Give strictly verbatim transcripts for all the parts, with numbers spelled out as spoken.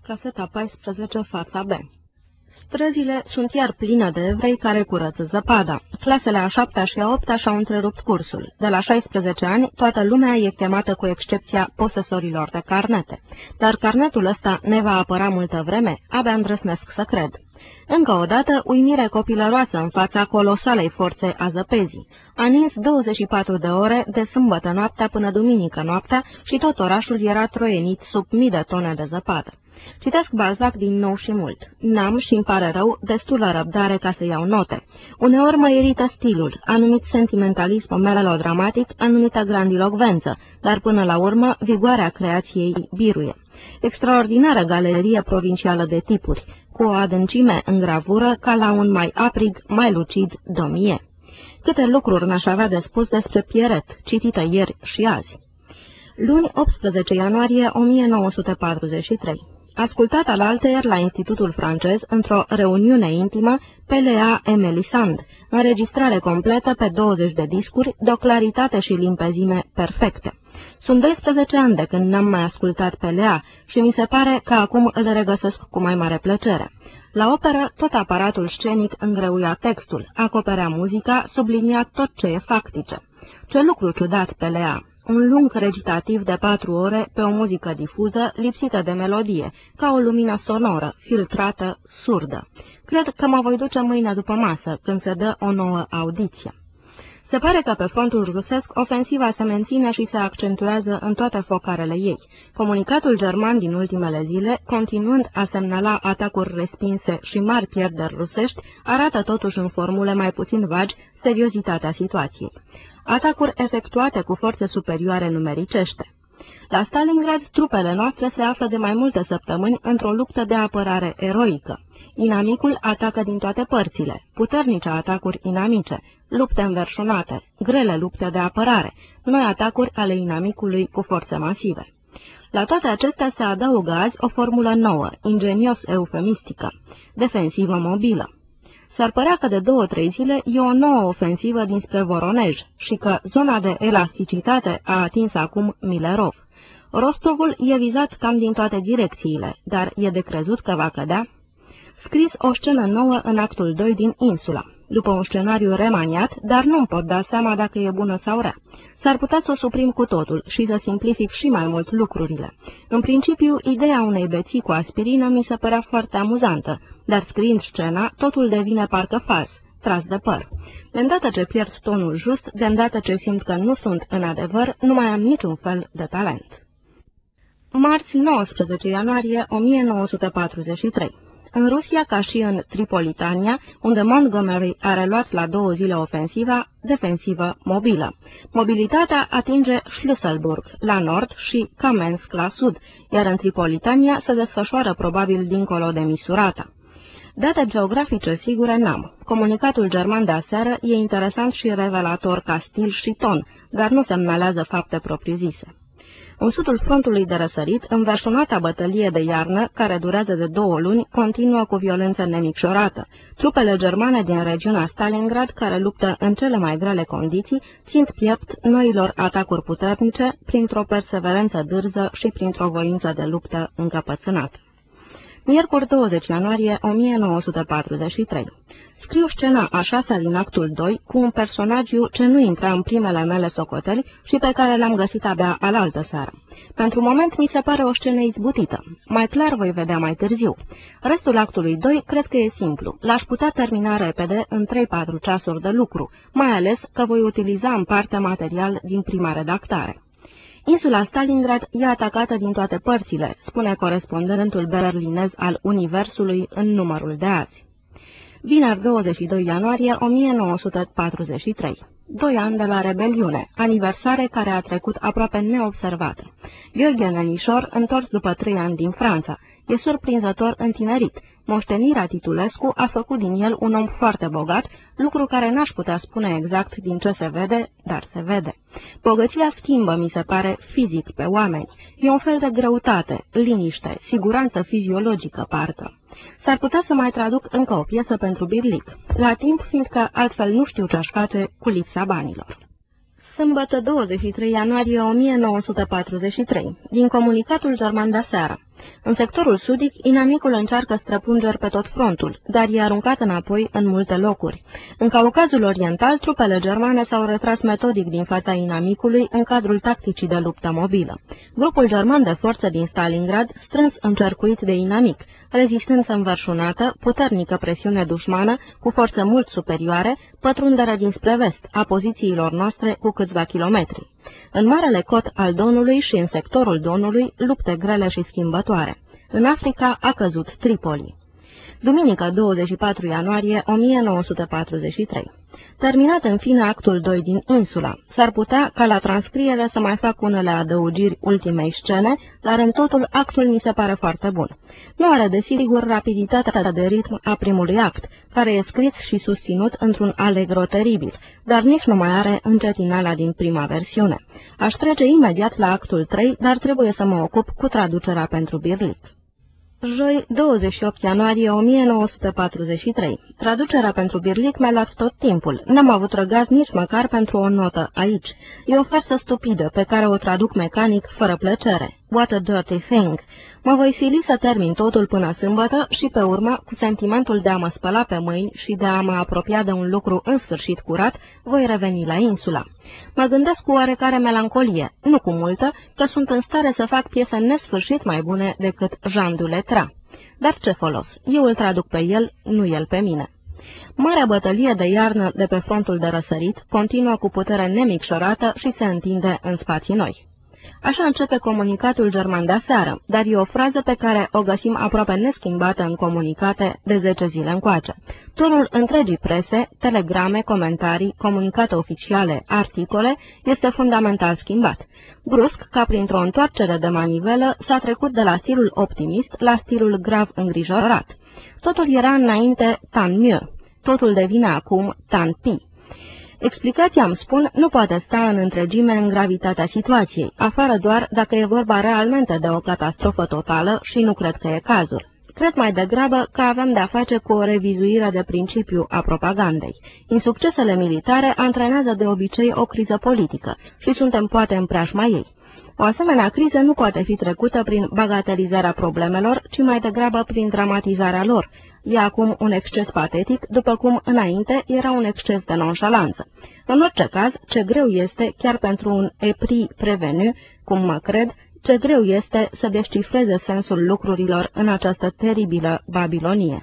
Caseta paisprezece, fața B. Străzile sunt iar pline de evrei care curăță zăpada. Clasele a șaptea și a opta și-au întrerupt cursul. De la șaisprezece ani, toată lumea e chemată cu excepția posesorilor de carnete. Dar carnetul ăsta ne va apăra multă vreme, abia îndrăsnesc să cred. Încă o dată, uimire copilăroasă în fața colosalei forțe a zăpezii. A nins douăzeci și patru de ore, de sâmbătă noaptea până duminică noaptea, și tot orașul era troienit sub mii de tone de zăpadă. Citesc Balzac din nou și mult. N-am, și-mi pare rău, destulă răbdare ca să iau note. Uneori mă irită stilul, anumit sentimentalism melodramatic, anumită grandilocvență, dar până la urmă vigoarea creației biruie. Extraordinară galerie provincială de tipuri, cu o adâncime în gravură ca la un mai aprig, mai lucid domie. Câte lucruri n-aș avea de spus despre Pierret, citită ieri și azi. Luni, optsprezece ianuarie o mie nouă sute patruzeci și trei. Ascultat alaltăieri la Institutul francez, într-o reuniune intimă, P L A Emelisand, înregistrare completă pe douăzeci de discuri, de o claritate și limpezime perfecte. Sunt doisprezece ani de când n-am mai ascultat P L A și mi se pare că acum îl regăsesc cu mai mare plăcere. La operă, tot aparatul scenic îngreuia textul, acoperea muzica, sublinia tot ce e factice. Ce lucru ciudat P L A! Un lung recitativ de patru ore pe o muzică difuză, lipsită de melodie, ca o lumină sonoră, filtrată, surdă. Cred că mă voi duce mâine după masă, când se dă o nouă audiție. Se pare că pe frontul rusesc ofensiva se menține și se accentuează în toate focarele ei. Comunicatul german din ultimele zile, continuând a semnala atacuri respinse și mari pierderi rusești, arată totuși în formule mai puțin vagi seriozitatea situației. Atacuri efectuate cu forțe superioare numericește. La Stalingrad, trupele noastre se află de mai multe săptămâni într-o luptă de apărare eroică. Inamicul atacă din toate părțile, puternice atacuri inamice, lupte înverșunate, grele lupte de apărare, noi atacuri ale inamicului cu forțe masive. La toate acestea se adaugă azi o formulă nouă, ingenios eufemistică, defensivă mobilă. S-ar părea că de două-trei zile e o nouă ofensivă dinspre Voronej și că zona de elasticitate a atins acum Milerov. Rostovul e vizat cam din toate direcțiile, dar e de crezut că va cădea. Scris o scenă nouă în actul doi din Insula, după un scenariu remaniat, dar nu-mi pot da seama dacă e bună sau rea. S-ar putea să o suprim cu totul și să simplific și mai mult lucrurile. În principiu, ideea unei beții cu aspirină mi se părea foarte amuzantă, dar scriind scena, totul devine parcă fals, tras de păr. De îndată ce pierd tonul just, de îndată ce simt că nu sunt în adevăr, nu mai am niciun fel de talent. Marți, nouăsprezece ianuarie o mie nouă sute patruzeci și trei. În Rusia, ca și în Tripolitania, unde Montgomery a reluat la două zile ofensiva, defensivă mobilă. Mobilitatea atinge Schlüsselburg la nord și Kamensk la sud, iar în Tripolitania se desfășoară probabil dincolo de Misurata. Date geografice sigure n-am. Comunicatul german de aseară e interesant și revelator ca stil și ton, dar nu semnalează fapte propriu-zise. În sudul frontului de răsărit, înverșunata bătălie de iarnă, care durează de două luni, continuă cu violență nemicșorată. Trupele germane din regiunea Stalingrad, care luptă în cele mai grele condiții, țin piept noilor atacuri puternice, printr-o perseverență dârză și printr-o voință de luptă încăpățânată. Miercuri douăzeci ianuarie o mie nouă sute patruzeci și trei. Scriu scena a șasea din actul doi cu un personagiu ce nu intra în primele mele socoteli și pe care l-am găsit abia alaltă seară. Pentru moment mi se pare o scenă izbutită. Mai clar voi vedea mai târziu. Restul actului doi cred că e simplu. L-aș putea termina repede în trei-patru ceasuri de lucru, mai ales că voi utiliza în parte material din prima redactare. Insula Stalingrad e atacată din toate părțile, spune corespondentul berlinez al Universului în numărul de azi. Vineri douăzeci și doi ianuarie o mie nouă sute patruzeci și trei. Doi ani de la rebeliune, aniversare care a trecut aproape neobservată. Gheorghe Nenișor, întors după trei ani din Franța, e surprinzător întinerit. Moștenirea Titulescu a făcut din el un om foarte bogat, lucru care n-aș putea spune exact din ce se vede, dar se vede. Bogăția schimbă, mi se pare, fizic pe oameni. E un fel de greutate, liniște, siguranță fiziologică, parcă. S-ar putea să mai traduc încă o piesă pentru Birlic, la timp, fiindcă altfel nu știu ce-aș face cu lipsa banilor. Sâmbătă douăzeci și trei ianuarie o mie nouă sute patruzeci și trei. Din comunicatul german de seară. În sectorul sudic, inamicul încearcă străpungeri pe tot frontul, dar e aruncat înapoi în multe locuri. În Caucazul Oriental, trupele germane s-au retras metodic din fața inamicului în cadrul tacticii de luptă mobilă. Grupul german de forță din Stalingrad, strâns încercuit de inamic, rezistență înverșunată, puternică presiune dușmană, cu forțe mult superioare, pătrunderea dinspre vest a pozițiilor noastre cu câțiva kilometri. În Marele Cot al Donului și în sectorul Donului, lupte grele și schimbătoare. În Africa a căzut Tripoli. Duminică douăzeci și patru ianuarie o mie nouă sute patruzeci și trei. Terminat în fine actul doi din Insula, s-ar putea ca la transcriere să mai fac unele adăugiri ultimei scene, dar în totul actul mi se pare foarte bun. Nu are desigur rapiditatea de ritm a primului act, care e scris și susținut într-un allegro teribil, dar nici nu mai are încetinala din prima versiune. Aș trece imediat la actul trei, dar trebuie să mă ocup cu traducerea pentru Birlic. Joi, douăzeci și opt ianuarie o mie nouă sute patruzeci și trei. Traducerea pentru Birlic mi-a luat tot timpul. N-am avut răgaz nici măcar pentru o notă aici. E o farsă stupidă pe care o traduc mecanic, fără plăcere. What a dirty thing! Mă voi sili să termin totul până sâmbătă și pe urmă, cu sentimentul de a mă spăla pe mâini și de a mă apropia de un lucru în sfârșit curat, voi reveni la Insula. Mă gândesc cu oarecare melancolie, nu cu multă, că sunt în stare să fac piese nesfârșit mai bune decât Jean du Letras. Dar ce folos? Eu îl traduc pe el, nu el pe mine. Marea bătălie de iarnă de pe frontul de răsărit continuă cu putere nemicșorată și se întinde în spații noi. Așa începe comunicatul german de aseară, dar e o frază pe care o găsim aproape neschimbată în comunicate de zece zile încoace. Tonul întregii prese, telegrame, comentarii, comunicate oficiale, articole, este fundamental schimbat. Brusc, ca printr-o întoarcere de manivelă, s-a trecut de la stilul optimist la stilul grav îngrijorat. Totul era înainte tant mieux, totul devine acum tant pis. Explicația, îmi spun, nu poate sta în întregime în gravitatea situației, afară doar dacă e vorba realmente de o catastrofă totală și nu cred că e cazul. Cred mai degrabă că avem de-a face cu o revizuire de principiu a propagandei. Insuccesele militare antrenează de obicei o criză politică și suntem poate în preajma ei. O asemenea criză nu poate fi trecută prin bagatelizarea problemelor, ci mai degrabă prin dramatizarea lor. E acum un exces patetic, după cum înainte era un exces de nonșalanță. În orice caz, ce greu este, chiar pentru un epris prevenu, cum mă cred, ce greu este să descifreze sensul lucrurilor în această teribilă Babilonie.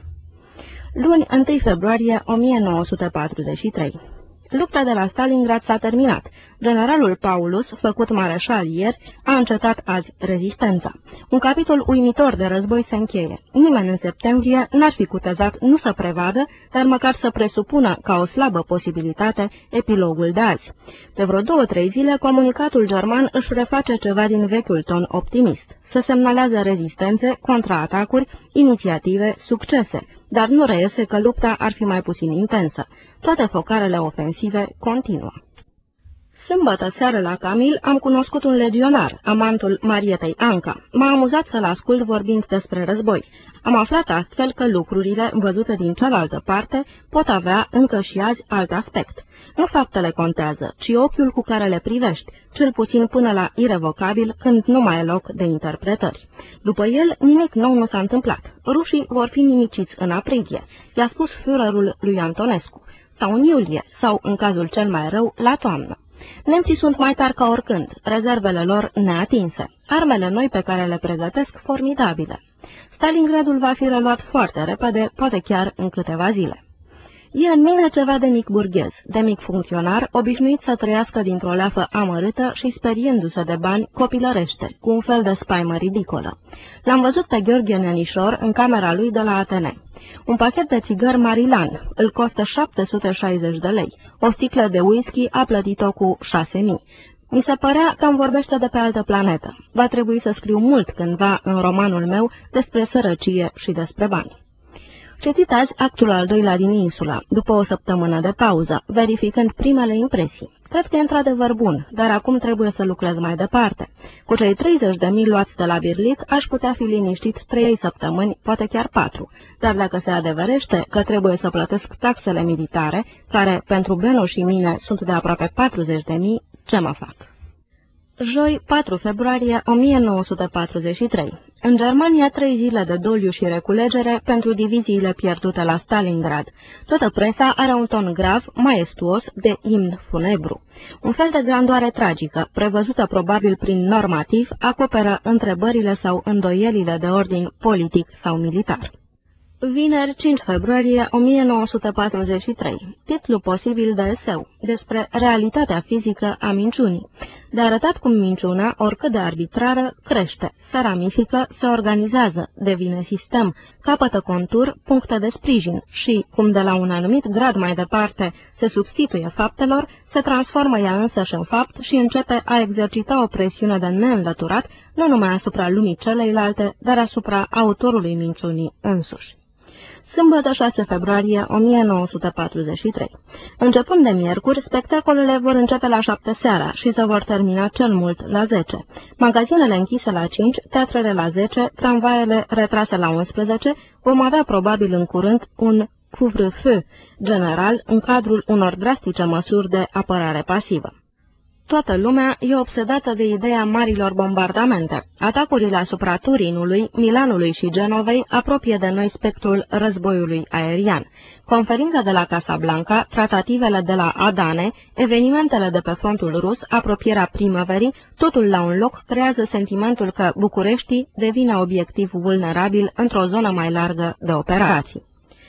Luni, întâi februarie o mie nouă sute patruzeci și trei. Lupta de la Stalingrad s-a terminat. Generalul Paulus, făcut mareșal ieri, a încetat azi rezistența. Un capitol uimitor de război se încheie. Nimeni în septembrie n-ar fi cutezat nu să prevadă, dar măcar să presupună ca o slabă posibilitate epilogul de azi. De vreo două-trei zile, comunicatul german își reface ceva din vechiul ton optimist. Se semnalează rezistențe, contraatacuri, inițiative, succese, dar nu reiese că lupta ar fi mai puțin intensă. Toate focarele ofensive continuă. Sâmbătă seară la Camil am cunoscut un legionar, amantul Marietei Anca. M-a amuzat să-l ascult vorbind despre război. Am aflat astfel că lucrurile, văzute din cealaltă parte, pot avea încă și azi alt aspect. Nu faptele contează, ci ochiul cu care le privești, cel puțin până la irevocabil, când nu mai e loc de interpretări. După el, nimic nou nu s-a întâmplat. Rușii vor fi nimiciți în aprilie, i-a spus Führerul lui Antonescu, sau în iulie, sau, în cazul cel mai rău, la toamnă. Nemții sunt mai tari ca oricând, rezervele lor neatinse, armele noi pe care le pregătesc formidabile. Stalingradul va fi reluat foarte repede, poate chiar în câteva zile. E în mine ceva de mic burghez, de mic funcționar, obișnuit să trăiască dintr-o leafă amărâtă și speriindu-se de bani copilărește, cu un fel de spaimă ridicolă. L-am văzut pe Gheorghe Nenișor în camera lui de la Atene. Un pachet de țigări Marilan îl costă șapte sute șaizeci de lei. O sticlă de whisky a plătit-o cu șase mii. Mi se părea că îmi vorbește de pe altă planetă. Va trebui să scriu mult cândva în romanul meu despre sărăcie și despre bani. Citit azi actul al doilea din Insula, după o săptămână de pauză, verificând primele impresii. Cred că e într-adevăr bun, dar acum trebuie să lucrez mai departe. Cu cei treizeci de mii luați de la Birlic, aș putea fi liniștit trei săptămâni, poate chiar patru. Dar dacă se adeverește că trebuie să plătesc taxele militare, care pentru Benu și mine sunt de aproape patruzeci de mii, ce mă fac? Joi, patru februarie o mie nouă sute patruzeci și trei. În Germania, trei zile de doliu și reculegere pentru diviziile pierdute la Stalingrad. Toată presa are un ton grav, maestuos, de imn funebru. Un fel de grandoare tragică, prevăzută probabil prin normativ, acoperă întrebările sau îndoielile de ordin politic sau militar. Vineri, cinci februarie o mie nouă sute patruzeci și trei. Titlu posibil de eseu despre realitatea fizică a minciunii. De arătat cum minciuna, oricât de arbitrară, crește, se ramifică, se organizează, devine sistem, capătă contur, puncte de sprijin și, cum de la un anumit grad mai departe se substituie faptelor, se transformă ea însăși în fapt și începe a exercita o presiune de neînlăturat, nu numai asupra lumii celeilalte, dar asupra autorului minciunii însuși. Sâmbătă, șase februarie o mie nouă sute patruzeci și trei. Începând de miercuri, spectacolele vor începe la șapte seara și se vor termina cel mult la zece. Magazinele închise la cinci, teatrele la zece, tramvaiele retrase la unsprezece, vom avea probabil în curând un couvre-feu general în cadrul unor drastice măsuri de apărare pasivă. Toată lumea e obsedată de ideea marilor bombardamente. Atacurile asupra Turinului, Milanului și Genovei apropie de noi spectrul războiului aerian. Conferința de la Casablanca, tratativele de la Adane, evenimentele de pe frontul rus, apropierea primăverii, totul la un loc creează sentimentul că Bucureștii devine obiectiv vulnerabil într-o zonă mai largă de operații.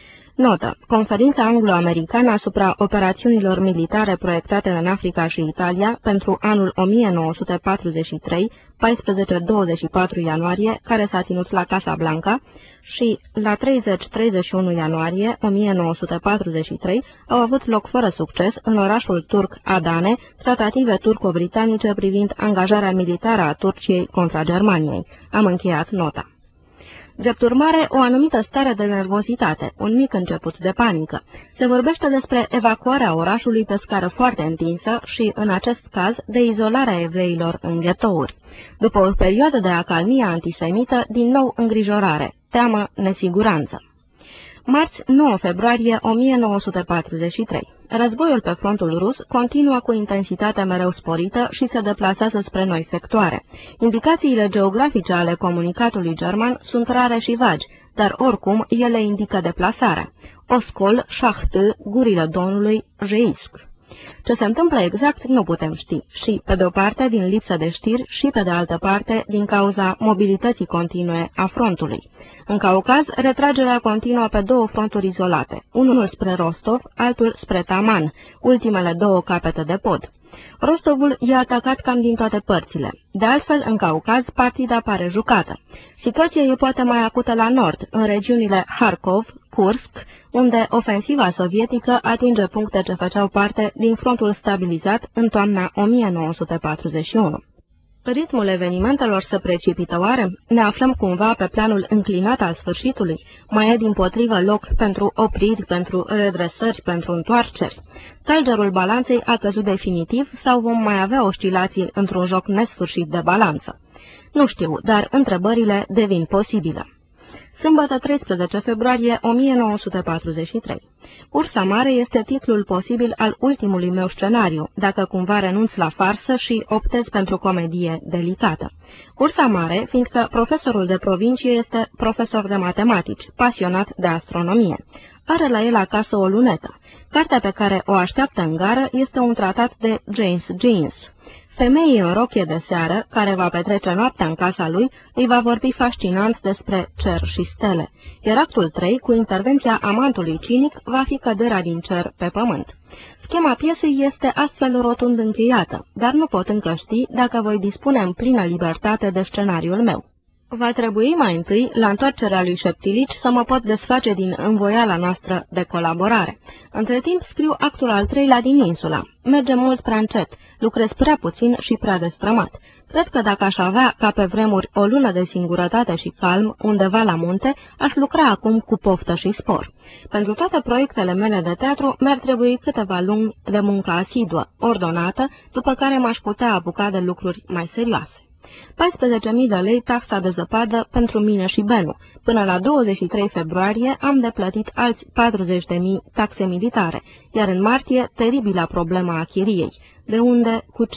Notă. Conferința anglo-americană asupra operațiunilor militare proiectate în Africa și Italia pentru anul o mie nouă sute patruzeci și trei, paisprezece douăzeci și patru ianuarie, care s-a ținut la Casablanca, și la treizeci treizeci și unu ianuarie o mie nouă sute patruzeci și trei au avut loc fără succes în orașul turc Adane, tratative turco-britanice privind angajarea militară a Turciei contra Germaniei. Am încheiat nota. Drept urmare, o anumită stare de nervozitate, un mic început de panică. Se vorbește despre evacuarea orașului pe scară foarte întinsă și, în acest caz, de izolarea evreilor în ghetouri. După o perioadă de acalmie antisemită, din nou îngrijorare, teamă, nesiguranță. Marți, nouă februarie o mie nouă sute patruzeci și trei. Războiul pe frontul rus continuă cu intensitate mereu sporită și se deplasează spre noi sectoare. Indicațiile geografice ale comunicatului german sunt rare și vagi, dar oricum ele indică deplasarea. Oscol, Șahtâ, Gurile Donului, Jeisc. Ce se întâmplă exact nu putem ști și, pe de o parte, din lipsă de știri și, pe de altă parte, din cauza mobilității continue a frontului. În Caucaz, retragerea continuă pe două fronturi izolate, unul spre Rostov, altul spre Taman, ultimele două capete de pod. Rostovul e atacat cam din toate părțile. De altfel, în Caucaz, partida pare jucată. Situația e poate mai acută la nord, în regiunile Harkov, Kursk, unde ofensiva sovietică atinge puncte ce făceau parte din frontul stabilizat în toamna o mie nouă sute patruzeci și unu. Ritmul evenimentelor se precipită oare? Ne aflăm cumva pe planul înclinat al sfârșitului? Mai e dimpotrivă loc pentru opriri, pentru redresări, pentru întoarceri? Talgerul balanței a căzut definitiv sau vom mai avea oscilații într-un joc nesfârșit de balanță? Nu știu, dar întrebările devin posibile. Sâmbătă, treisprezece februarie o mie nouă sute patruzeci și trei. Ursa mare este titlul posibil al ultimului meu scenariu, dacă cumva renunț la farsă și optez pentru comedie delicată. Ursa mare, fiindcă profesorul de provincie este profesor de matematici, pasionat de astronomie. Are la el acasă o lunetă. Cartea pe care o așteaptă în gară este un tratat de James Jeans. Femeii în rochie de seară, care va petrece noaptea în casa lui, îi va vorbi fascinant despre cer și stele, iar actul trei, cu intervenția amantului cinic, va fi căderea din cer pe pământ. Schema piesei este astfel rotund încheiată, dar nu pot încă ști dacă voi dispune în plină libertate de scenariul meu. Va trebui mai întâi, la întoarcerea lui Șeptilici, să mă pot desface din învoiala noastră de colaborare. Între timp scriu actul al treilea din Insula. Merge mult prea încet, lucrez prea puțin și prea destrămat. Cred că dacă aș avea, ca pe vremuri, o lună de singurătate și calm, undeva la munte, aș lucra acum cu poftă și spor. Pentru toate proiectele mele de teatru, mi-ar trebui câteva luni de muncă asiduă, ordonată, după care m-aș putea apuca de lucruri mai serioase. paisprezece mii de lei taxa de zăpadă pentru mine și Benu. Până la douăzeci și trei februarie am de plătit alți patruzeci de mii taxe militare, iar în martie teribila problema a chiriei. De unde, cu ce,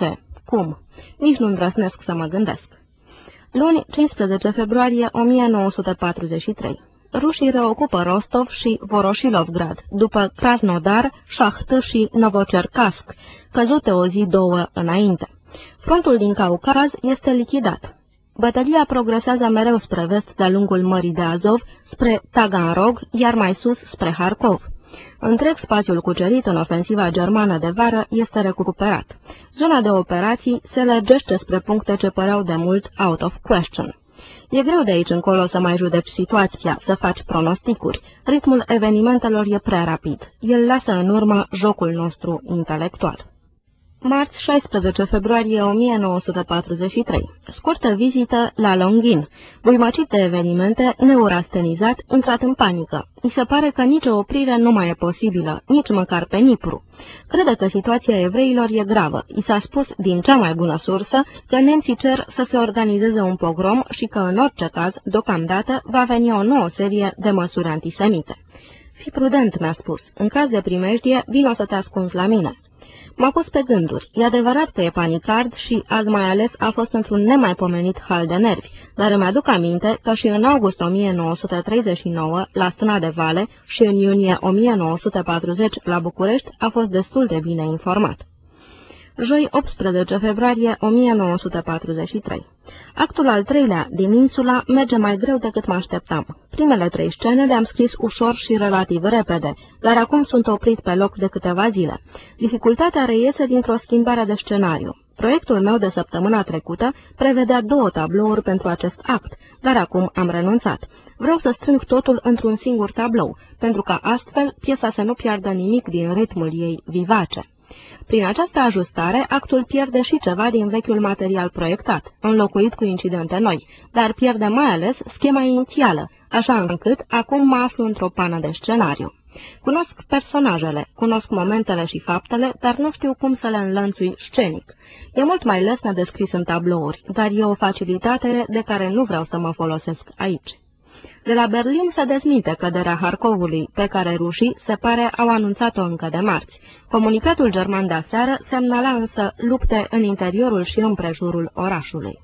Cum? Nici nu îndrăznesc să mă gândesc. Luni, cincisprezece februarie o mie nouă sute patruzeci și trei. Rușii reocupă Rostov și Voroșilovgrad, după Krasnodar, Șahtâ și Novocercasc, căzute o zi două înainte. Frontul din Caucaz este lichidat. Bătălia progresează mereu spre vest de-a lungul Mării de Azov, spre Taganrog, iar mai sus spre Harkov. Întreg spațiul cucerit în ofensiva germană de vară este recuperat. Zona de operații se lărgește spre puncte ce păreau de mult out of question. E greu de aici încolo să mai judeci situația, să faci pronosticuri. Ritmul evenimentelor e prea rapid. El lasă în urmă jocul nostru intelectual. Marți, șaisprezece februarie o mie nouă sute patruzeci și trei. Scurtă vizită la Longin. Buimăcit de evenimente, neurastenizat, intrat în panică. I se pare că nicio oprire nu mai e posibilă, nici măcar pe Nipru. Crede că situația evreilor e gravă. I s-a spus din cea mai bună sursă că nemții cer să se organizeze un pogrom și că în orice caz, deocamdată, va veni o nouă serie de măsuri antisemite. Fii prudent, mi-a spus. În caz de primejdie, vino să te ascunzi la mine. M-a pus pe gânduri. E adevărat că e panicard și azi mai ales a fost într-un nemaipomenit hal de nervi, dar îmi aduc aminte că și în august o mie nouă sute treizeci și nouă, la Stâna de Vale, și în iunie o mie nouă sute patruzeci, la București, a fost destul de bine informat. Joi, optsprezece februarie o mie nouă sute patruzeci și trei. Actul al treilea din Insula merge mai greu decât mă așteptam. Primele trei scene le-am scris ușor și relativ repede, dar acum sunt oprit pe loc de câteva zile. Dificultatea reiese dintr-o schimbare de scenariu. Proiectul meu de săptămâna trecută prevedea două tablouri pentru acest act, dar acum am renunțat. Vreau să strâng totul într-un singur tablou, pentru ca astfel piesa să nu piardă nimic din ritmul ei vivace. Prin această ajustare, actul pierde și ceva din vechiul material proiectat, înlocuit cu incidente noi, dar pierde mai ales schema inițială, așa încât acum mă aflu într-o pană de scenariu. Cunosc personajele, cunosc momentele și faptele, dar nu știu cum să le înlănțui scenic. E mult mai lesne de scris în tablouri, dar e o facilitate de care nu vreau să mă folosesc aici. De la Berlin se dezmite căderea Harkovului, pe care rușii, se pare, au anunțat-o încă de marți. Comunicatul german de aseară semnala însă lupte în interiorul și împrejurul orașului.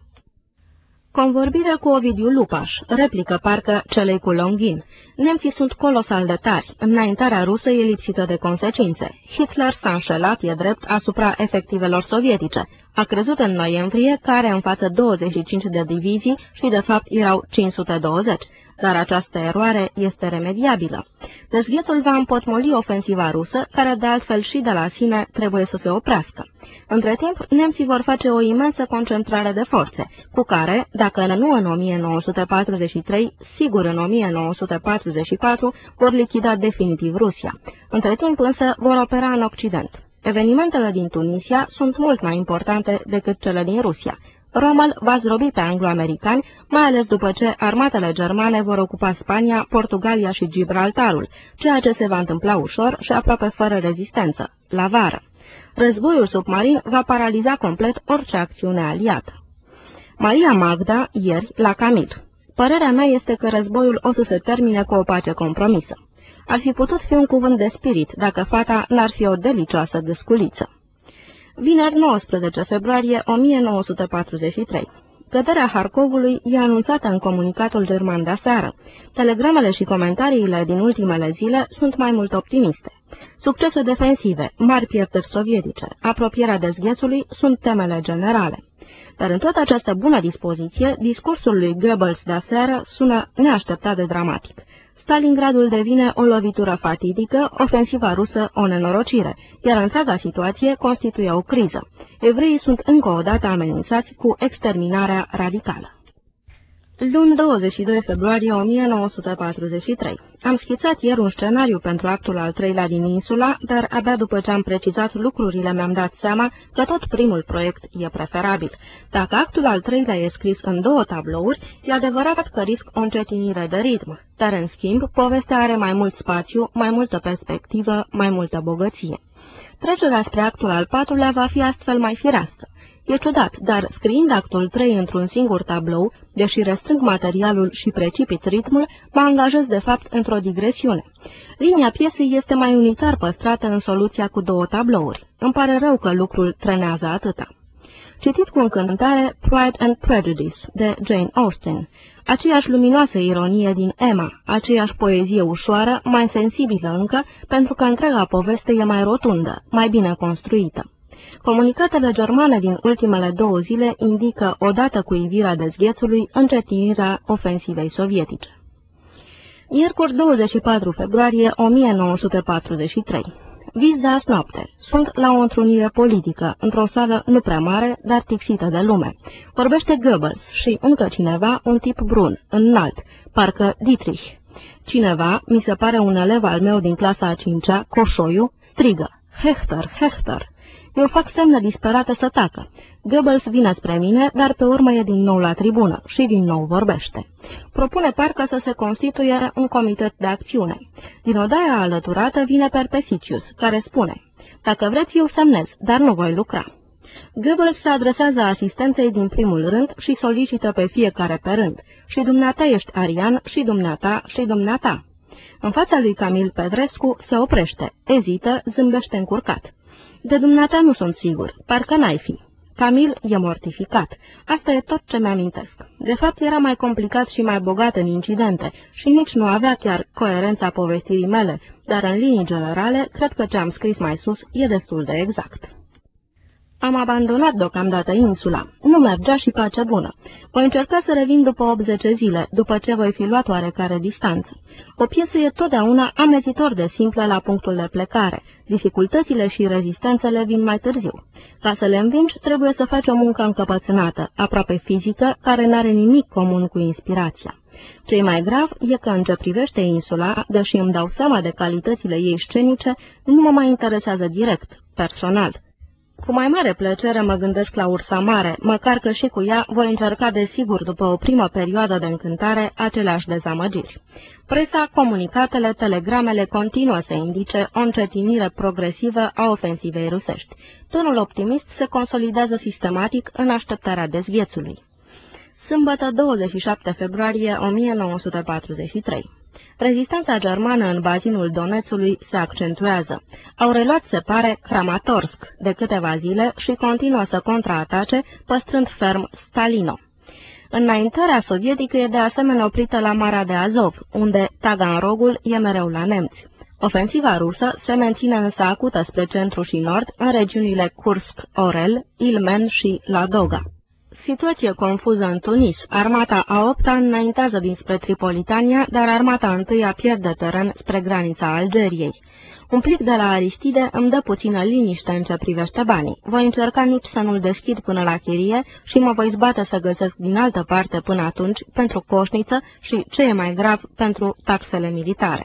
Convorbire cu Ovidiu Lupaș, replică parcă celei cu Longin. Nemții sunt colosal de tari, înaintarea rusă e lipsită de consecințe. Hitler s-a înșelat, e drept, asupra efectivelor sovietice. A crezut în noiembrie că are în față douăzeci și cinci de divizii și de fapt erau cinci sute douăzeci. Dar această eroare este remediabilă. Dezghețul va împotmoli ofensiva rusă, care de altfel și de la sine trebuie să se oprească. Între timp, nemții vor face o imensă concentrare de forțe, cu care, dacă nu în o mie nouă sute patruzeci și trei, sigur în o mie nouă sute patruzeci și patru, vor lichida definitiv Rusia. Între timp însă vor opera în Occident. Evenimentele din Tunisia sunt mult mai importante decât cele din Rusia. Rommel va zdrobi pe anglo-americani, mai ales după ce armatele germane vor ocupa Spania, Portugalia și Gibraltarul, ceea ce se va întâmpla ușor și aproape fără rezistență, la vară. Războiul submarin va paraliza complet orice acțiune aliată. Maria Magda, ieri, la Camil. Părerea mea este că războiul o să se termine cu o pace compromisă. Ar fi putut fi un cuvânt de spirit dacă fata n-ar fi o delicioasă gâsculiță. Vineri nouăsprezece februarie o mie nouă sute patruzeci și trei. Căderea Harkovului e anunțată în comunicatul german de aseară. Telegramele și comentariile din ultimele zile sunt mai mult optimiste. Succese defensive, mari pierderi sovietice, apropierea dezghețului sunt temele generale. Dar în toată această bună dispoziție, discursul lui Goebbels de aseară sună neașteptat de dramatic. Stalingradul devine o lovitură fatidică, ofensiva rusă o nenorocire, iar întreaga situație constituie o criză. Evreii sunt încă o dată amenințați cu exterminarea radicală. Luni douăzeci și doi februarie o mie nouă sute patruzeci și trei. Am schițat ieri un scenariu pentru actul al treilea din Insula, dar abia după ce am precizat lucrurile mi-am dat seama că tot primul proiect e preferabil. Dacă actul al treilea e scris în două tablouri, e adevărat că risc o încetinire de ritm, dar în schimb povestea are mai mult spațiu, mai multă perspectivă, mai multă bogăție. Trecerea spre actul al patrulea va fi astfel mai firească. E ciudat, dar scriind actul trei într-un singur tablou, deși restrâng materialul și precipit ritmul, mă angajez de fapt într-o digresiune. Linia piesei este mai unitar păstrată în soluția cu două tablouri. Îmi pare rău că lucrul trenează atâta. Citit cu încântare Pride and Prejudice de Jane Austen, aceeași luminoasă ironie din Emma, aceeași poezie ușoară, mai sensibilă încă, pentru că întreaga poveste e mai rotundă, mai bine construită. Comunicatele germane din ultimele două zile indică, odată cu ivirea dezghețului, încetinirea ofensivei sovietice. Miercuri douăzeci și patru februarie o mie nouă sute patruzeci și trei. Vis de azi noapte. Sunt la o întrunire politică, într-o sală nu prea mare, dar tixită de lume. Vorbește Goebbels și încă cineva, un tip brun, înalt, parcă Dietrich. Cineva, mi se pare un elev al meu din clasa a cincea, Coșoiu, strigă: Hechter, Hechter! Eu fac semne disperate să tacă. Goebbels vine spre mine, dar pe urmă e din nou la tribună și din nou vorbește. Propune parcă să se constituie un comitet de acțiune. Din odaia alăturată vine Perpesicius, care spune: Dacă vreți, eu semnez, dar nu voi lucra. Goebbels se adresează asistenței din primul rând și solicită pe fiecare pe rând: Și dumneata ești arian, și dumneata, și dumneata. În fața lui Camil Pedrescu se oprește, ezită, zâmbește încurcat. De dumneata nu sunt sigur, parcă n-ai fi. Camil e mortificat. Asta e tot ce mi-amintesc. De fapt, era mai complicat și mai bogat în incidente și nici nu avea chiar coerența povestirii mele, dar în linii generale, cred că ce am scris mai sus e destul de exact. Am abandonat deocamdată insula. Nu mergea și pace bună. Voi încerca să revin după optzeci zile, după ce voi fi luat oarecare distanță. O piesă e totdeauna amețitor de simplă la punctul de plecare. Dificultățile și rezistențele vin mai târziu. Ca să le învingi, trebuie să faci o muncă încăpățânată, aproape fizică, care n-are nimic comun cu inspirația. Cei mai grav e că, în ce privește insula, deși îmi dau seama de calitățile ei scenice, nu mă mai interesează direct, personal. Cu mai mare plăcere mă gândesc la Ursa Mare, măcar că și cu ea voi încerca desigur, după o primă perioadă de încântare, aceleași dezamăgiri. Presa, comunicatele, telegramele continuă să indice o încetinire progresivă a ofensivei rusești. Tonul optimist se consolidează sistematic în așteptarea dezghețului. Sâmbătă douăzeci și șapte februarie o mie nouă sute patruzeci și trei. Rezistența germană în bazinul Donețului se accentuează. Au reluat, se pare, Kramatorsk de câteva zile și continuă să contraatace, păstrând ferm Stalino. Înaintarea sovietică e de asemenea oprită la Marea de Azov, unde Taganrogul e mereu la nemți. Ofensiva rusă se menține însă acută spre centru și nord, în regiunile Kursk-Orel, Ilmen și Ladoga. Situație confuză în Tunis. Armata a opta înaintează dinspre Tripolitania, dar armata a întâia pierde teren spre granița Algeriei. Un plic de la Aristide îmi dă puțină liniște în ce privește banii. Voi încerca nici să nu-l deschid până la chirie și mă voi zbate să găsesc din altă parte până atunci pentru coșniță și, ce e mai grav, pentru taxele militare.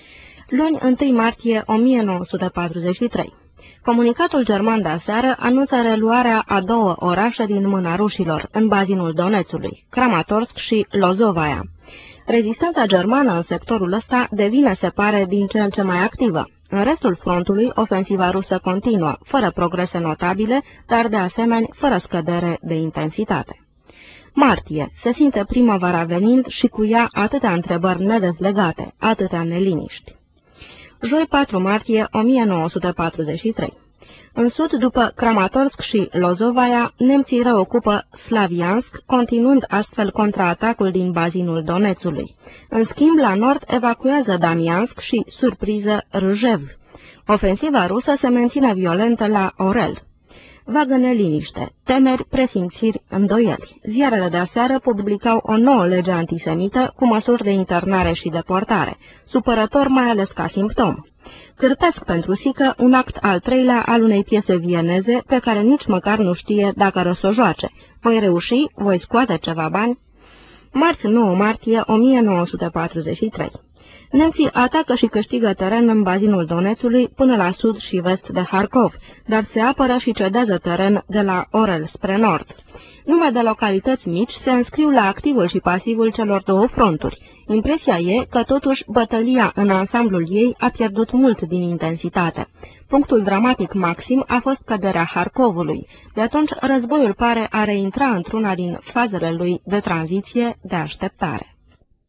Luni, întâi martie o mie nouă sute patruzeci și trei. Comunicatul german de aseară anunță reluarea a două orașe din mâna rușilor, în bazinul Donețului, Kramatorsk și Lozovaia. Rezistența germană în sectorul ăsta devine, se pare, din ce în ce mai activă. În restul frontului, ofensiva rusă continuă, fără progrese notabile, dar de asemenea fără scădere de intensitate. Martie. Se simte primăvara venind și cu ea atâtea întrebări nedezlegate, atâtea neliniști. Joi patru martie o mie nouă sute patruzeci și trei. În sud, după Kramatorsk și Lozovaia, nemții reocupă Slaviansk, continuând astfel contraatacul din bazinul Donețului. În schimb, la nord evacuează Damiansk și, surpriză, Rjev. Ofensiva rusă se menține violentă la Orel. Vagă neliniște, temeri, presimțiri, îndoieli. Ziarele de aseară publicau o nouă lege antisemită cu măsuri de internare și deportare, supărător mai ales ca simptom. Cârpesc pentru Sică un act al treilea al unei piese vieneze pe care nici măcar nu știe dacă o să o joace. Voi reuși? Voi scoate ceva bani? Marți nouă martie o mie nouă sute patruzeci și trei. Nemții atacă și câștigă teren în bazinul Donețului până la sud și vest de Harkov, dar se apără și cedează teren de la Orel spre nord. Nume de localități mici se înscriu la activul și pasivul celor două fronturi. Impresia e că totuși bătălia în ansamblul ei a pierdut mult din intensitate. Punctul dramatic maxim a fost căderea Harkovului. De atunci războiul pare a reintra într-una din fazele lui de tranziție, de așteptare.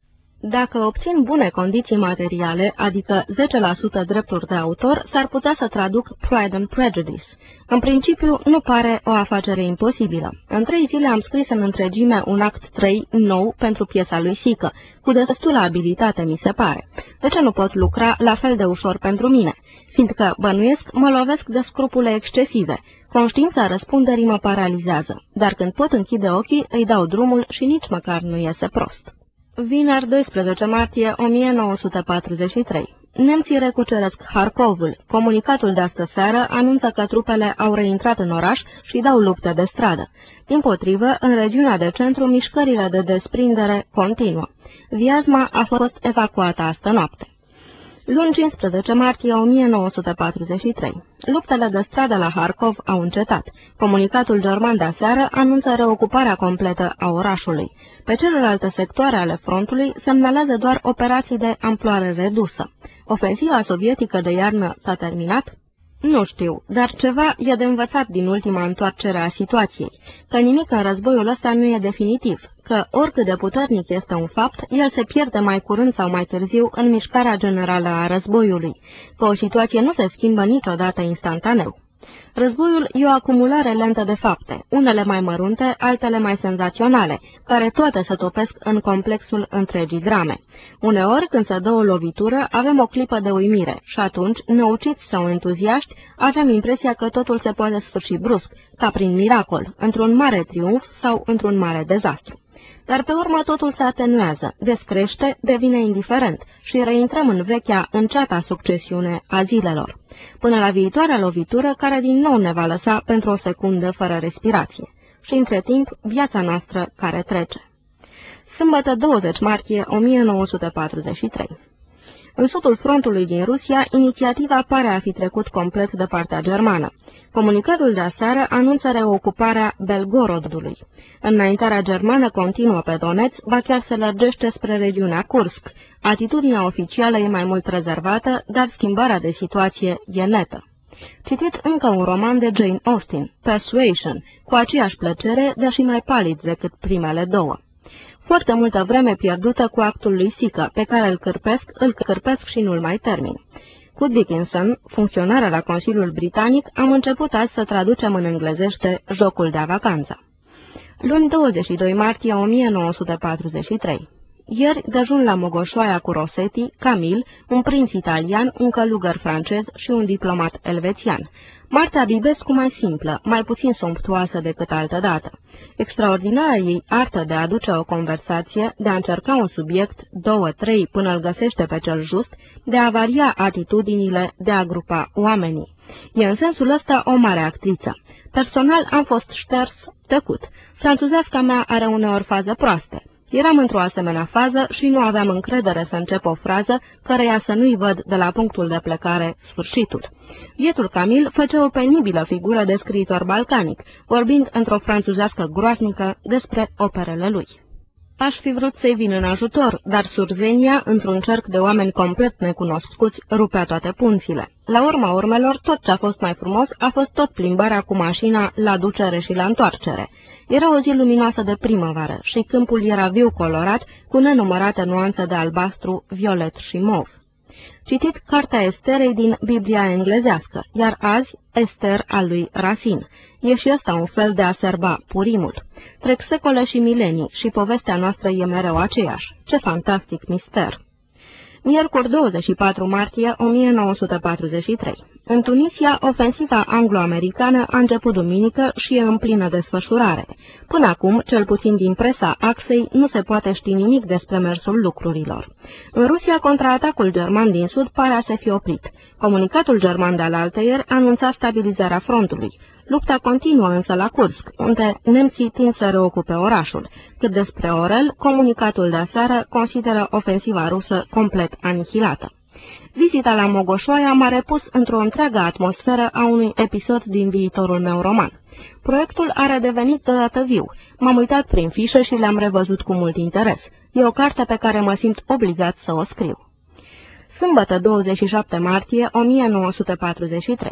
Dacă obțin bune condiții materiale, adică zece la sută drepturi de autor, s-ar putea să traduc Pride and Prejudice. În principiu, nu pare o afacere imposibilă. În trei zile am scris în întregime un act trei nou pentru piesa lui Sică, cu destulă abilitate, mi se pare. De ce nu pot lucra la fel de ușor pentru mine? Fiindcă, bănuiesc, mă lovesc de scrupule excesive. Conștiința răspunderii mă paralizează, dar când pot închide ochii, îi dau drumul și nici măcar nu iese prost. Vineri, doisprezece martie o mie nouă sute patruzeci și trei. Nemții recuceresc Harkovul. Comunicatul de astă seară anunță că trupele au reintrat în oraș și dau lupte de stradă. Dimpotrivă, în regiunea de centru, mișcările de desprindere continuă. Viazma a fost evacuată astă noapte. Luni cincisprezece martie o mie nouă sute patruzeci și trei. Luptele de stradă la Harkov au încetat. Comunicatul german de aseară anunță reocuparea completă a orașului. Pe celelalte sectoare ale frontului semnalează doar operații de amploare redusă. Ofensiva sovietică de iarnă s-a terminat? Nu știu, dar ceva e de învățat din ultima întoarcere a situației, că nimic în războiul ăsta nu e definitiv, că oricât de puternic este un fapt, el se pierde mai curând sau mai târziu în mișcarea generală a războiului, că o situație nu se schimbă niciodată instantaneu. Războiul e o acumulare lentă de fapte, unele mai mărunte, altele mai senzaționale, care toate se topesc în complexul întregii drame. Uneori, când se dă o lovitură, avem o clipă de uimire și atunci, năuciți sau entuziaști, avem impresia că totul se poate sfârși brusc, ca prin miracol, într-un mare triumf sau într-un mare dezastru. Dar pe urmă totul se atenuează, descrește, devine indiferent și reintrăm în vechea, înceata succesiune a zilelor, până la viitoarea lovitură care din nou ne va lăsa pentru o secundă fără respirație. Și între timp, viața noastră care trece. Sâmbătă douăzeci martie o mie nouă sute patruzeci și trei. În sudul frontului din Rusia, inițiativa pare a fi trecut complet de partea germană. Comunicatul de aseară anunță reocuparea Belgorodului. Înaintarea germană continuă pe Donetsk, ba chiar se lărgește spre regiunea Kursk. Atitudinea oficială e mai mult rezervată, dar schimbarea de situație e netă. Citit încă un roman de Jane Austen, Persuasion, cu aceeași plăcere, deși mai palid decât primele două. Foarte multă vreme pierdută cu actul lui Sică, pe care îl cârpesc, îl cârpesc și nu-l mai termin. Cu Dickinson, funcționarea la Consiliul Britanic, am început azi să traducem în englezește Jocul de vacanță. Luni douăzeci și doi martie o mie nouă sute patruzeci și trei. Ieri, dejun la Mogoșoaia cu Rossetti, Camille, un prinț italian, un călugăr francez și un diplomat elvețian. Marta Bibescu mai simplă, mai puțin somptuoasă decât altădată. Extraordinara ei artă de a aduce o conversație, de a încerca un subiect, două, trei, până îl găsește pe cel just, de a varia atitudinile, de a grupa oamenii. E în sensul ăsta o mare actriță. Personal am fost șters, tăcut. Franțuzeasca mea are uneori faze proaste. Eram într-o asemenea fază și nu aveam încredere să încep o frază căreia să nu-i văd de la punctul de plecare sfârșitul. Bietul Camil făcea o penibilă figură de scriitor balcanic, vorbind într-o franțuzească groaznică despre operele lui. Aș fi vrut să-i vin în ajutor, dar Surzenia, într-un cerc de oameni complet necunoscuți, rupea toate punțile. La urma urmelor, tot ce a fost mai frumos a fost tot plimbarea cu mașina la ducere și la întoarcere. Era o zi luminoasă de primăvară și câmpul era viu colorat, cu nenumărate nuanțe de albastru, violet și mov. Citit cartea Esterei din Biblia englezească, iar azi Ester al lui Racine. E și ăsta un fel de a serba Purimul. Trec secole și milenii și povestea noastră e mereu aceeași. Ce fantastic mister! Miercuri douăzeci și patru martie o mie nouă sute patruzeci și trei. În Tunisia, ofensiva anglo-americană a început duminică și e în plină desfășurare. Până acum, cel puțin din presa axei, nu se poate ști nimic despre mersul lucrurilor. În Rusia, contraatacul german din sud pare a se fi oprit. Comunicatul german de alaltăieri anunța stabilizarea frontului. Lupta continuă însă la Kursk, unde nemții tind să reocupe orașul. Cât despre Orel, comunicatul de aseară consideră ofensiva rusă complet anihilată. Vizita la Mogoșoaia m-a repus într-o întreagă atmosferă a unui episod din viitorul meu roman. Proiectul a redevenit deodată viu. M-am uitat prin fișe și le-am revăzut cu mult interes. E o carte pe care mă simt obligat să o scriu. Sâmbătă douăzeci și șapte martie o mie nouă sute patruzeci și trei.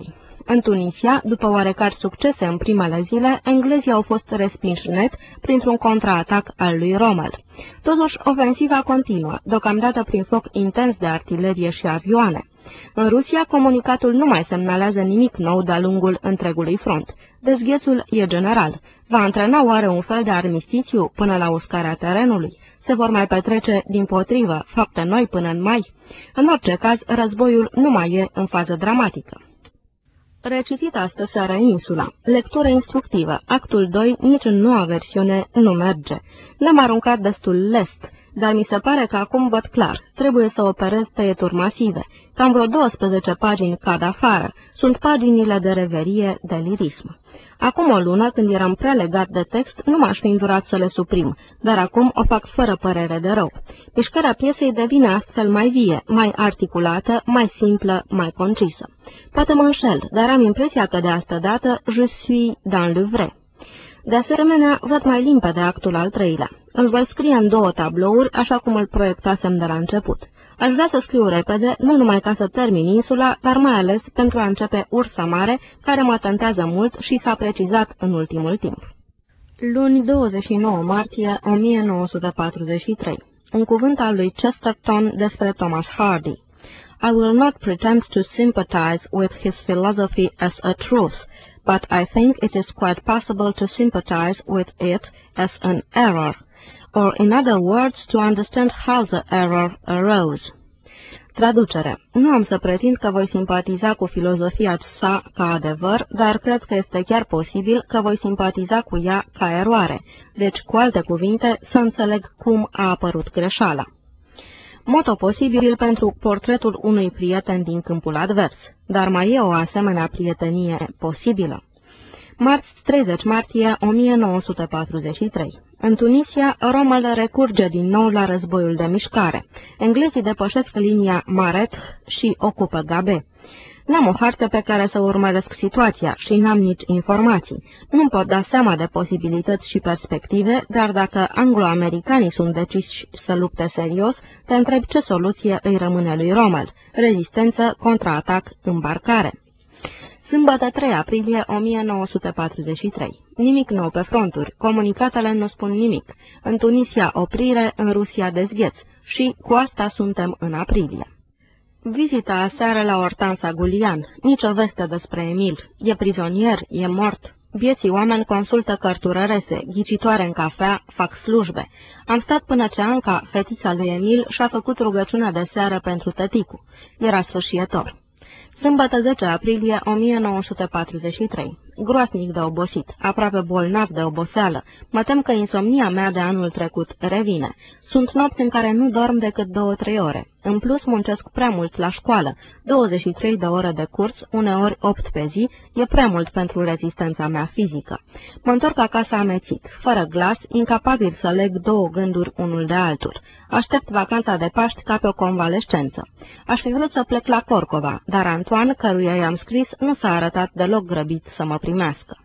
În Tunisia, după oarecare succese în primele zile, englezii au fost respinși net printr-un contraatac al lui Rommel. Totuși, ofensiva continuă, deocamdată prin foc intens de artilerie și avioane. În Rusia, comunicatul nu mai semnalează nimic nou de-a lungul întregului front. Dezghețul e general. Va antrena oare un fel de armistițiu până la uscarea terenului? Se vor mai petrece, dimpotrivă, fapte noi până în mai? În orice caz, războiul nu mai e în fază dramatică. Recitit astă seară Insula. Lectură instructivă. Actul doi, nici în noua versiune, nu merge. L-am aruncat destul lest, dar mi se pare că acum văd clar. Trebuie să operez tăieturi masive. Cam vreo douăsprezece pagini cad afară. Sunt paginile de reverie, de lirism. Acum o lună, când eram prea legat de text, nu m-aș fi îndurat să le suprim, dar acum o fac fără părere de rău. Mișcarea piesei devine astfel mai vie, mai articulată, mai simplă, mai concisă. Poate mă înșel, dar am impresia că de asta dată je suis dans le vrai. De asemenea, văd mai limpede actul al treilea. Îl voi scrie în două tablouri, așa cum îl proiectasem de la început. Aș vrea să scriu repede, nu numai ca să termin Insula, dar mai ales pentru a începe Ursa Mare, care mă tentează mult și s-a precizat în ultimul timp. Luni douăzeci și nouă martie o mie nouă sute patruzeci și trei. Un cuvânt al lui Chesterton despre Thomas Hardy. I will not pretend to sympathize with his philosophy as a truth, but I think it is quite possible to sympathize with it as an error, or in other words, to understand how the error arose. Traducere. Nu am să pretind că voi simpatiza cu filozofia sa ca adevăr, dar cred că este chiar posibil că voi simpatiza cu ea ca eroare, deci, cu alte cuvinte, să înțeleg cum a apărut greșeala. Moto posibil pentru portretul unui prieten din câmpul advers, dar mai e o asemenea prietenie posibilă. Marți treizeci martie o mie nouă sute patruzeci și trei. În Tunisia, Rommel recurge din nou la războiul de mișcare. Englezii depășesc linia Maret și ocupă Gabe. N-am o hartă pe care să urmăresc situația și n-am nici informații. Nu-mi pot da seama de posibilități și perspective, dar dacă anglo-americanii sunt deciși să lupte serios, te întreb ce soluție îi rămâne lui Rommel: rezistență, contraatac, îmbarcare. Sâmbătă trei aprilie o mie nouă sute patruzeci și trei. Nimic nou pe fronturi, comunicatele nu spun nimic. În Tunisia oprire, în Rusia dezgheț. Și cu asta suntem în aprilie. Vizita aseară la Hortensa Gulian. Nici o veste despre Emil. E prizonier, e mort. Vieții oameni consultă cărturărese, ghicitoare în cafea, fac slujbe. Am stat până ce Anca, fetița lui Emil, și-a făcut rugăciunea de seară pentru tăticu. Era sfârșietor. Sâmbătă zece aprilie o mie nouă sute patruzeci și trei. Groasnic de obosit, aproape bolnav de oboseală. Mă tem că insomnia mea de anul trecut revine. Sunt nopți în care nu dorm decât două-trei ore. În plus, muncesc prea mult la școală. douăzeci și trei de ore de curs, uneori opt pe zi, e prea mult pentru rezistența mea fizică. Mă întorc acasă amețit, fără glas, incapabil să leg două gânduri unul de altul. Aștept vacanța de Paști ca pe o convalescență. Aș fi vrut să plec la Corcova, dar Antoine, căruia i-am scris, nu s-a arătat deloc grăbit să mă primească.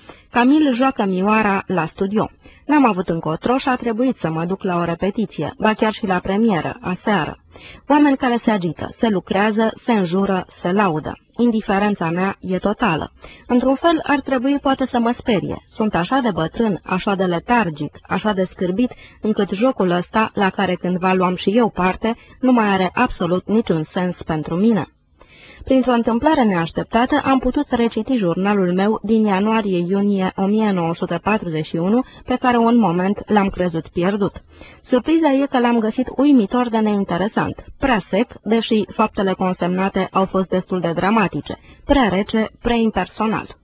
Camil joacă Mioara la studio. N-am avut încotro și a trebuit să mă duc la o repetiție, ba chiar și la premieră, aseară. Oameni care se agită, se lucrează, se înjură, se laudă. Indiferența mea e totală. Într-un fel ar trebui poate să mă sperie. Sunt așa de bătrân, așa de letargic, așa de scârbit, încât jocul ăsta, la care cândva luam și eu parte, nu mai are absolut niciun sens pentru mine. Printr-o întâmplare neașteptată, am putut reciti jurnalul meu din ianuarie-iunie o mie nouă sute patruzeci și unu, pe care un moment l-am crezut pierdut. Surpriza e că l-am găsit uimitor de neinteresant, prea sec, deși faptele consemnate au fost destul de dramatice, prea rece, prea impersonal.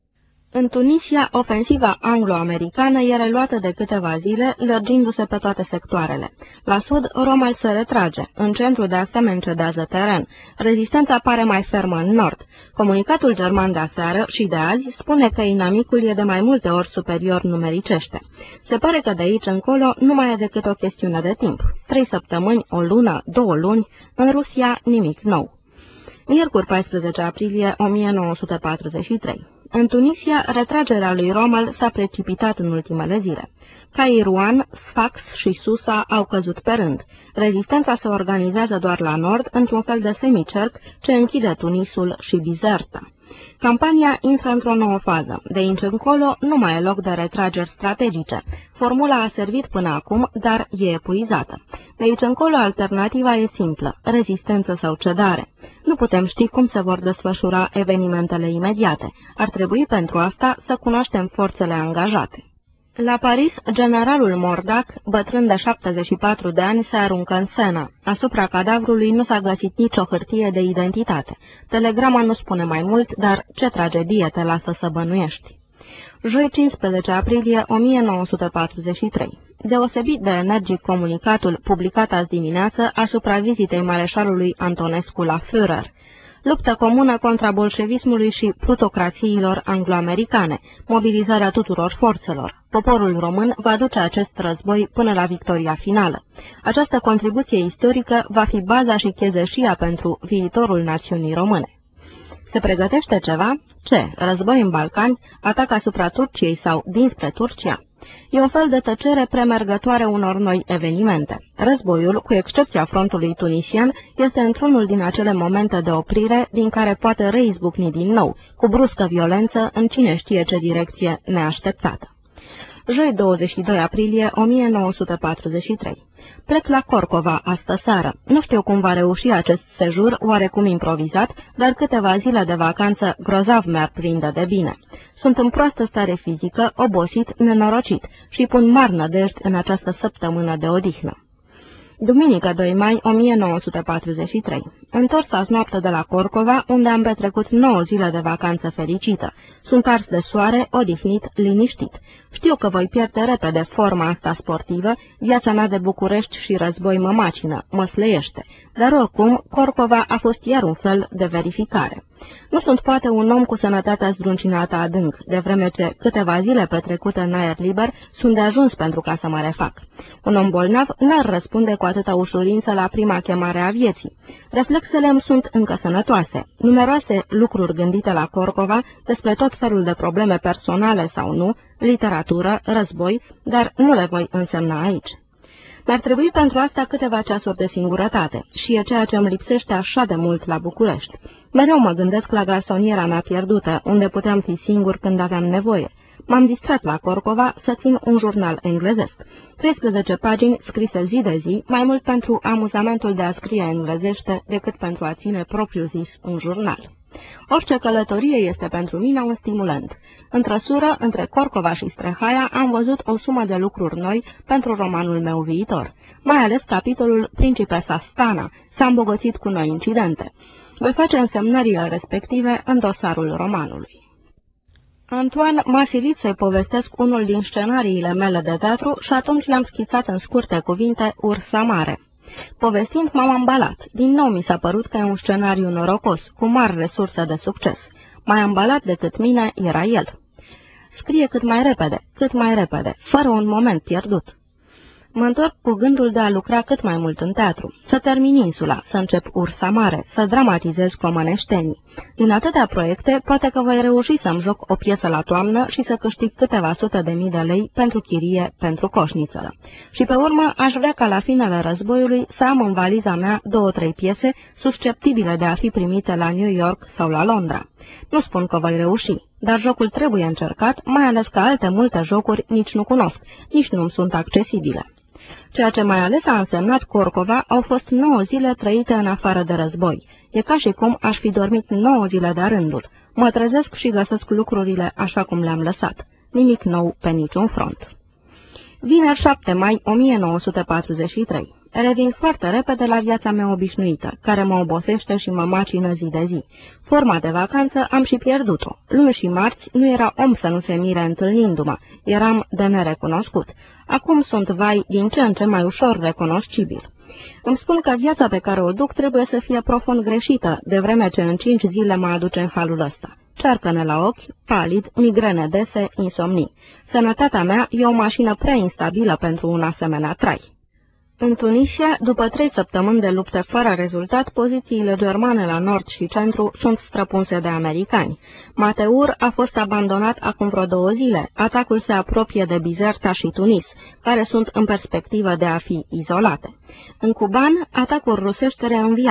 În Tunisia, ofensiva anglo-americană e reluată de câteva zile, lărgindu-se pe toate sectoarele. La sud, Rommel se retrage, în centru de asemenea cedează teren. Rezistența pare mai fermă în nord. Comunicatul german de aseară și de azi spune că inamicul e de mai multe ori superior numericește. Se pare că de aici încolo nu mai e decât o chestiune de timp. Trei săptămâni, o lună, două luni, în Rusia nimic nou. Miercuri paisprezece aprilie o mie nouă sute patruzeci și trei. În Tunisia, retragerea lui Rommel s-a precipitat în ultimele zile. Kairouan, Sfax și Susa au căzut pe rând. Rezistența se organizează doar la nord, într-un fel de semicerc ce închide Tunisul și Bizerta. Campania intră într-o nouă fază. De aici încolo nu mai e loc de retrageri strategice. Formula a servit până acum, dar e epuizată. De aici încolo alternativa e simplă, rezistență sau cedare. Nu putem ști cum se vor desfășura evenimentele imediate. Ar trebui pentru asta să cunoaștem forțele angajate. La Paris, generalul Mordac, bătrân de șaptezeci și patru de ani, se aruncă în Sena. Asupra cadavrului nu s-a găsit nicio hârtie de identitate. Telegrama nu spune mai mult, dar ce tragedie te lasă să bănuiești. Joi cincisprezece aprilie o mie nouă sute patruzeci și trei. Deosebit de energic comunicatul publicat azi dimineață asupra vizitei mareșalului Antonescu la Führer. Luptă comună contra bolșevismului și plutocrațiilor anglo-americane, mobilizarea tuturor forțelor. Poporul român va duce acest război până la victoria finală. Această contribuție istorică va fi baza și chezeșia pentru viitorul națiunii române. Se pregătește ceva? Ce? Război în Balcani? Atac asupra Turciei sau dinspre Turcia? E un fel de tăcere premergătoare unor noi evenimente. Războiul, cu excepția frontului tunisian, este într-unul din acele momente de oprire din care poate reizbucni din nou, cu bruscă violență, în cine știe ce direcție neașteptată. Joi douăzeci și doi aprilie o mie nouă sute patruzeci și trei. Plec la Corcova astă seară. Nu știu cum va reuși acest sejur, oarecum improvizat, dar câteva zile de vacanță grozav mi-ar prinde de bine. Sunt în proastă stare fizică, obosit, nenorocit și pun mari nădejdi în această săptămână de odihnă. Duminică doi mai o mie nouă sute patruzeci și trei. Întors azi noapte de la Corcova, unde am petrecut nouă zile de vacanță fericită. Sunt ars de soare, odihnit, liniștit. Știu că voi pierde repede forma asta sportivă, viața mea de București și război mă macină, mă slăiește. Dar oricum, Corcova a fost iar un fel de verificare. Nu sunt poate un om cu sănătatea zdruncinată adânc, de vreme ce câteva zile petrecute în aer liber sunt de ajuns pentru ca să mă refac. Un om bolnav n-ar răspunde cu atâta ușurință la prima chemare a vieții. Reflexele îmi sunt încă sănătoase. Numeroase lucruri gândite la Corcova despre tot felul de probleme personale sau nu, literatură, război, dar nu le voi însemna aici. Mi-ar trebui pentru asta câteva ceasuri de singurătate și e ceea ce îmi lipsește așa de mult la București. Mereu mă gândesc la garsoniera mea pierdută, unde puteam fi singur când aveam nevoie. M-am distrat la Corcova să țin un jurnal englezesc. treisprezece pagini scrise zi de zi, mai mult pentru amuzamentul de a scrie englezește decât pentru a ține propriu-zis un jurnal. Orice călătorie este pentru mine un stimulant. În trăsură, între Corcova și Strehaia, am văzut o sumă de lucruri noi pentru romanul meu viitor. Mai ales capitolul Principesa Stana s-a îmbogățit cu noi incidente. Voi face însemnările respective în dosarul romanului. Antoine m-a silit să-i povestesc unul din scenariile mele de teatru și atunci i-am schițat în scurte cuvinte Ursa Mare. Povestind, m-am ambalat. Din nou mi s-a părut că e un scenariu norocos, cu mari resurse de succes. Mai ambalat decât mine era el. Scrie cât mai repede, cât mai repede, fără un moment pierdut. Mă întorc cu gândul de a lucra cât mai mult în teatru, să termin Insula, să încep Ursa Mare, să dramatizez comăneștenii. Din atâtea proiecte, poate că voi reuși să-mi joc o piesă la toamnă și să câștig câteva sute de mii de lei pentru chirie, pentru coșniță. Și pe urmă, aș vrea ca la finele războiului să am în valiza mea două-trei piese susceptibile de a fi primite la New York sau la Londra. Nu spun că voi reuși, dar jocul trebuie încercat, mai ales că alte multe jocuri nici nu cunosc, nici nu-mi sunt accesibile. Ceea ce mai ales a însemnat Corcova au fost nouă zile trăite în afară de război. E ca și cum aș fi dormit nouă zile de-a rândul. Mă trezesc și găsesc lucrurile așa cum le-am lăsat. Nimic nou pe niciun front. Vineri șapte mai o mie nouă sute patruzeci și trei. Revin foarte repede la viața mea obișnuită, care mă obosește și mă macină zi de zi. Forma de vacanță am și pierdut-o. Luni și marți nu era om să nu se mire întâlnindu-mă. Eram de nerecunoscut. Acum sunt, vai, din ce în ce mai ușor recunoscibil. Îmi spun că viața pe care o duc trebuie să fie profund greșită, de vreme ce în cinci zile mă aduce în halul ăsta. Cearcăne la ochi, palid, migrene dese, insomnii. Sănătatea mea e o mașină prea instabilă pentru un asemenea trai. În Tunisia, după trei săptămâni de lupte fără rezultat, pozițiile germane la nord și centru sunt străpunse de americani. Mateur a fost abandonat acum vreo două zile. Atacul se apropie de Bizerta și Tunis, care sunt în perspectivă de a fi izolate. În Cuban, atacuri rusești reînviate.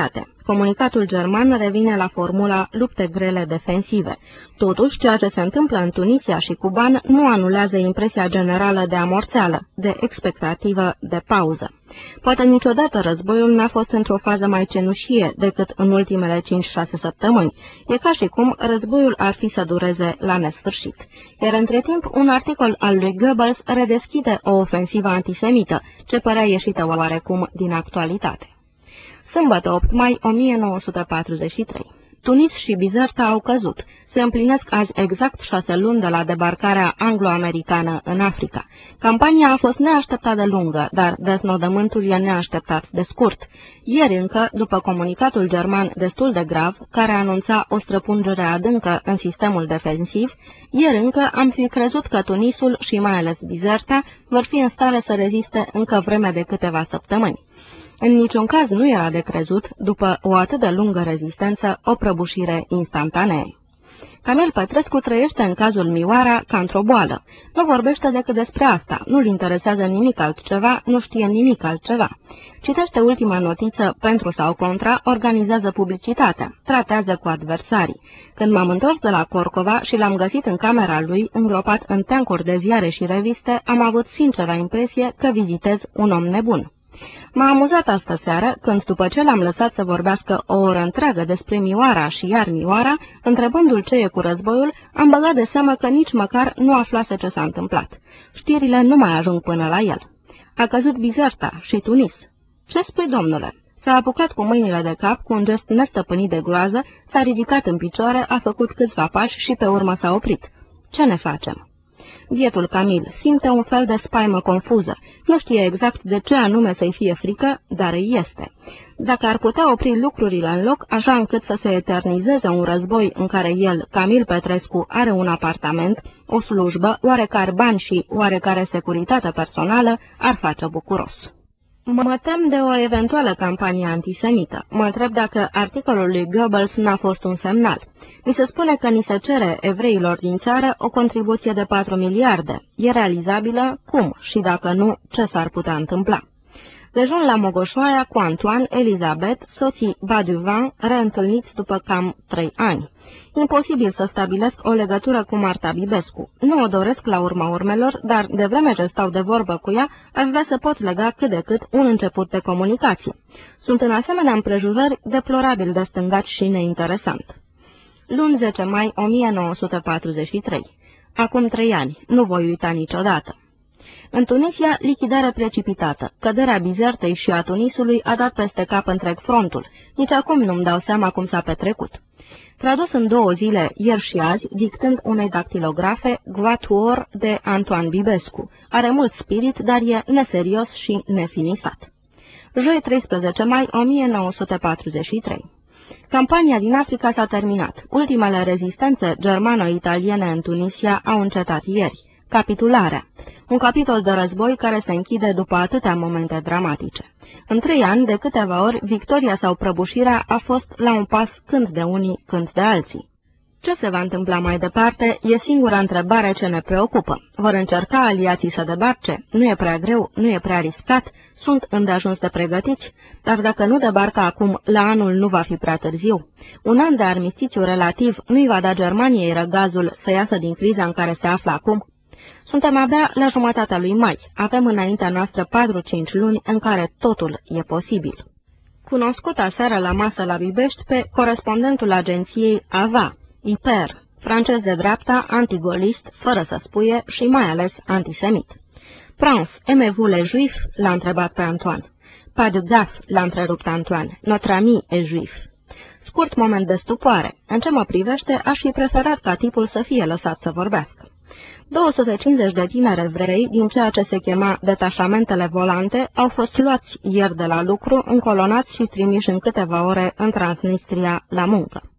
Comunicatul german revine la formula lupte grele defensive. Totuși, ceea ce se întâmplă în Tunisia și Kuban nu anulează impresia generală de amorțeală, de expectativă, de pauză. Poate niciodată războiul n-a fost într-o fază mai cenușie decât în ultimele cinci șase săptămâni. E ca și cum războiul ar fi să dureze la nesfârșit. Iar între timp, un articol al lui Goebbels redeschide o ofensivă antisemită, ce părea ieșită oarecum din actualitate. Sâmbătă opt mai o mie nouă sute patruzeci și trei. Tunis și Bizerta au căzut. Se împlinesc azi exact șase luni de la debarcarea anglo-americană în Africa. Campania a fost neașteptat de lungă, dar deznodământul e neașteptat de scurt. Ieri încă, după comunicatul german destul de grav, care anunța o străpungere adâncă în sistemul defensiv, ieri încă am fi crezut că Tunisul și mai ales Bizerta vor fi în stare să reziste încă vreme de câteva săptămâni. În niciun caz nu era de crezut, după o atât de lungă rezistență, o prăbușire instantanee. Camil Petrescu trăiește în cazul Mioara ca într-o boală. Nu vorbește decât despre asta, nu-l interesează nimic altceva, nu știe nimic altceva. Citește ultima notiță pentru sau contra, organizează publicitatea, tratează cu adversarii. Când m-am întors de la Corcova și l-am găsit în camera lui, îngropat în teancuri de ziare și reviste, am avut sinceră impresie că vizitez un om nebun. M-a amuzat astă seară când, după ce l-am lăsat să vorbească o oră întreagă despre Mioara și iar Mioara, întrebându-l ce e cu războiul, am băgat de seamă că nici măcar nu aflase ce s-a întâmplat. Știrile nu mai ajung până la el. A căzut Bizerta și Tunis. Ce spui, domnule? S-a apucat cu mâinile de cap, cu un gest nestăpânit de groază, s-a ridicat în picioare, a făcut câțiva pași și pe urmă s-a oprit. Ce ne facem? Bietul Camil simte un fel de spaimă confuză. Nu știe exact de ce anume să-i fie frică, dar îi este. Dacă ar putea opri lucrurile în loc, așa încât să se eternizeze un război în care el, Camil Petrescu, are un apartament, o slujbă, oarecare bani și oarecare securitate personală, ar face bucuros. Mă tem de o eventuală campanie antisemită. Mă întreb dacă articolul lui Goebbels n-a fost un semnal. Mi se spune că ni se cere evreilor din țară o contribuție de patru miliarde. E realizabilă? Cum? Și dacă nu, ce s-ar putea întâmpla? Dejun la Mogoșoaia cu Antoine, Elizabeth, soții Baduvin, reîntâlniți după cam trei ani. Imposibil să stabilesc o legătură cu Marta Bibescu. Nu o doresc la urma urmelor, dar de vreme ce stau de vorbă cu ea, aș vrea să pot lega cât de cât un început de comunicație. Sunt în asemenea împrejurări deplorabil de stângaci și neinteresant. Luni zece mai o mie nouă sute patruzeci și trei. Acum trei ani. Nu voi uita niciodată. În Tunisia, lichidare precipitată. Căderea Bizertei și a Tunisului a dat peste cap întreg frontul. Nici acum nu-mi dau seama cum s-a petrecut. Tradus în două zile, ieri și azi, dictând unei dactilografe, Guatuor de Antoine Bibescu. Are mult spirit, dar e neserios și nefinisat. Joi treisprezece mai o mie nouă sute patruzeci și trei. Campania din Africa s-a terminat. Ultimele rezistențe germano-italiene în Tunisia au încetat ieri. Capitularea. Un capitol de război care se închide după atâtea momente dramatice. În trei ani, de câteva ori, victoria sau prăbușirea a fost la un pas când de unii, când de alții. Ce se va întâmpla mai departe e singura întrebare ce ne preocupă. Vor încerca aliații să debarce? Nu e prea greu? Nu e prea riscat? Sunt îndeajuns de pregătiți? Dar dacă nu debarcă acum, la anul nu va fi prea târziu. Un an de armistițiu relativ nu-i va da Germaniei răgazul să iasă din criza în care se află acum? Suntem abia la jumătatea lui mai. Avem înaintea noastră patru-cinci luni în care totul e posibil. Cunoscut aseară la masă la Bibești pe corespondentul agenției A V A, I P E R, francez de dreapta, antigolist, fără să spuie și mai ales antisemit. Prince, aimez-vous les juifs? L-a întrebat pe Antoine. Pas de gaffe, l-a întrerupt Antoine. Notre ami est juif. Scurt moment de stupoare. În ce mă privește, aș fi preferat ca tipul să fie lăsat să vorbească. două sute cincizeci de tineri evrei, din ceea ce se chema detașamentele volante, au fost luați ieri de la lucru, încolonați și trimiși în câteva ore în Transnistria la muncă.